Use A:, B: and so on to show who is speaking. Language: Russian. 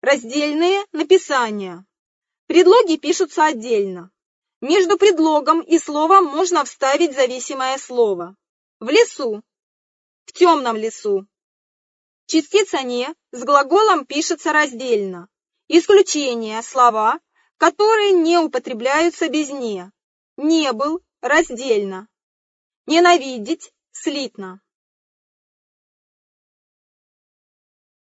A: Раздельные написания. Предлоги пишутся отдельно. Между предлогом и словом можно вставить зависимое слово. В лесу. В темном лесу. Частица «не» с глаголом пишется раздельно. Исключение слова, которые не употребляются без «не». Не был раздельно. Ненавидеть слитно.